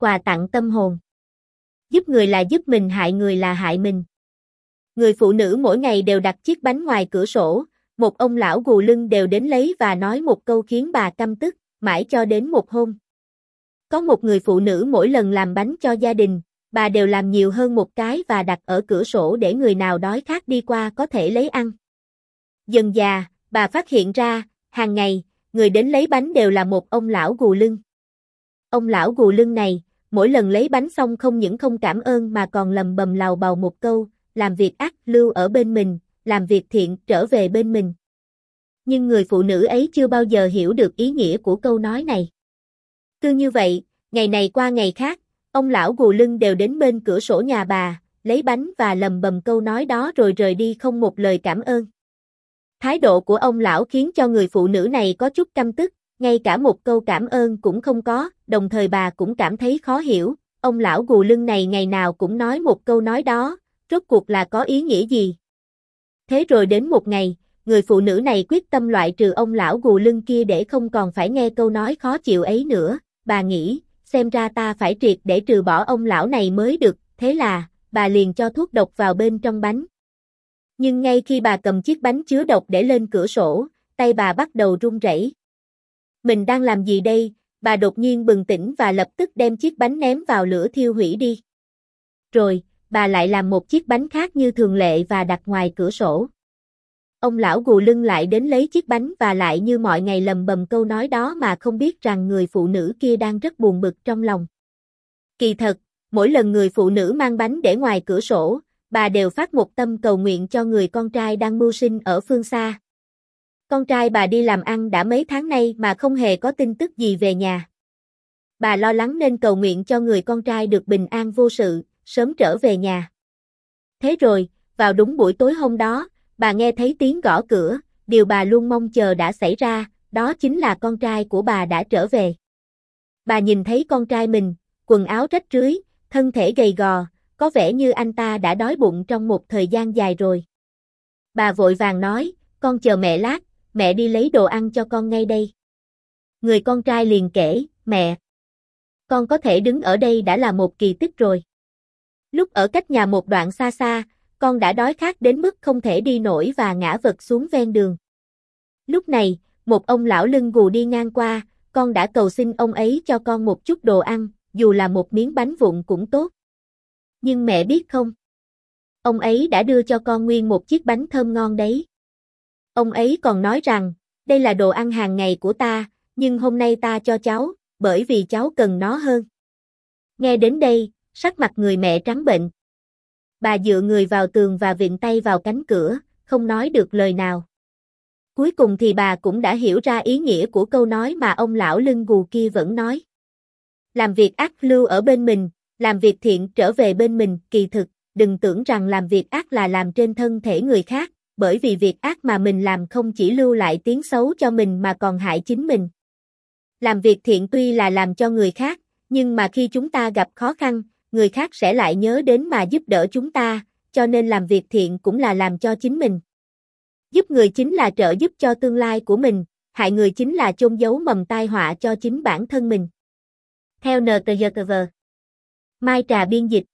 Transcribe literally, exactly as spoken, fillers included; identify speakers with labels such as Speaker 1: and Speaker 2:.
Speaker 1: Quà tặng tâm hồn. Giúp người là giúp mình, hại người là hại mình. Người phụ nữ mỗi ngày đều đặt chiếc bánh ngoài cửa sổ, một ông lão gù lưng đều đến lấy và nói một câu khiến bà căm tức, mãi cho đến một hôm. Có một người phụ nữ mỗi lần làm bánh cho gia đình, bà đều làm nhiều hơn một cái và đặt ở cửa sổ để người nào đói khát đi qua có thể lấy ăn. Dần dà, bà phát hiện ra, hàng ngày, người đến lấy bánh đều là một ông lão gù lưng. Ông lão gù lưng này, mỗi lần lấy bánh xong không những không cảm ơn mà còn lầm bầm lầu bầu một câu, làm việc ác lưu ở bên mình, làm việc thiện trở về bên mình. Nhưng người phụ nữ ấy chưa bao giờ hiểu được ý nghĩa của câu nói này. Cứ như vậy, ngày này qua ngày khác, ông lão gù lưng đều đến bên cửa sổ nhà bà, lấy bánh và lầm bầm câu nói đó rồi rời đi không một lời cảm ơn. Thái độ của ông lão khiến cho người phụ nữ này có chút căm tức, ngay cả một câu cảm ơn cũng không có, đồng thời bà cũng cảm thấy khó hiểu, ông lão gù lưng này ngày nào cũng nói một câu nói đó, rốt cuộc là có ý nghĩa gì? Thế rồi đến một ngày, người phụ nữ này quyết tâm loại trừ ông lão gù lưng kia để không còn phải nghe câu nói khó chịu ấy nữa, bà nghĩ, xem ra ta phải triệt để trừ bỏ ông lão này mới được, thế là, bà liền cho thuốc độc vào bên trong bánh. Nhưng ngay khi bà cầm chiếc bánh chứa độc để lên cửa sổ, tay bà bắt đầu run rẩy. Mình đang làm gì đây? Bà đột nhiên bừng tỉnh và lập tức đem chiếc bánh ném vào lửa thiêu hủy đi. Rồi, bà lại làm một chiếc bánh khác như thường lệ và đặt ngoài cửa sổ. Ông lão gù lưng lại đến lấy chiếc bánh và lại như mọi ngày lầm bầm câu nói đó mà không biết rằng người phụ nữ kia đang rất buồn bực trong lòng. Kỳ thật, mỗi lần người phụ nữ mang bánh để ngoài cửa sổ, bà đều phát một tâm cầu nguyện cho người con trai đang mưu sinh ở phương xa. Con trai bà đi làm ăn đã mấy tháng nay mà không hề có tin tức gì về nhà. Bà lo lắng nên cầu nguyện cho người con trai được bình an vô sự, sớm trở về nhà. Thế rồi, vào đúng buổi tối hôm đó, bà nghe thấy tiếng gõ cửa, điều bà luôn mong chờ đã xảy ra, đó chính là con trai của bà đã trở về. Bà nhìn thấy con trai mình, quần áo rách rưới, thân thể gầy gò, có vẻ như anh ta đã đói bụng trong một thời gian dài rồi. Bà vội vàng nói, con chờ mẹ lát, mẹ đi lấy đồ ăn cho con ngay đây. Người con trai liền kể, mẹ, con có thể đứng ở đây đã là một kỳ tích rồi. Lúc ở cách nhà một đoạn xa xa, con đã đói khát đến mức không thể đi nổi và ngã vật xuống ven đường. Lúc này, một ông lão lưng gù đi ngang qua, con đã cầu xin ông ấy cho con một chút đồ ăn, dù là một miếng bánh vụn cũng tốt. Nhưng mẹ biết không? Ông ấy đã đưa cho con nguyên một chiếc bánh thơm ngon đấy. Ông ấy còn nói rằng, đây là đồ ăn hàng ngày của ta, nhưng hôm nay ta cho cháu, bởi vì cháu cần nó hơn. Nghe đến đây, sắc mặt người mẹ trắng bệch. Bà dựa người vào tường và vịn tay vào cánh cửa, không nói được lời nào. Cuối cùng thì bà cũng đã hiểu ra ý nghĩa của câu nói mà ông lão lưng gù kia vẫn nói. Làm việc ác lưu ở bên mình, làm việc thiện trở về bên mình, kỳ thực, đừng tưởng rằng làm việc ác là làm trên thân thể người khác, bởi vì việc ác mà mình làm không chỉ lưu lại tiếng xấu cho mình mà còn hại chính mình. Làm việc thiện tuy là làm cho người khác, nhưng mà khi chúng ta gặp khó khăn, người khác sẽ lại nhớ đến mà giúp đỡ chúng ta, cho nên làm việc thiện cũng là làm cho chính mình. Giúp người chính là trợ giúp cho tương lai của mình, hại người chính là chôn giấu mầm tai họa cho chính bản thân mình. Theo en tê giê tê vê. Mai Trà biên dịch.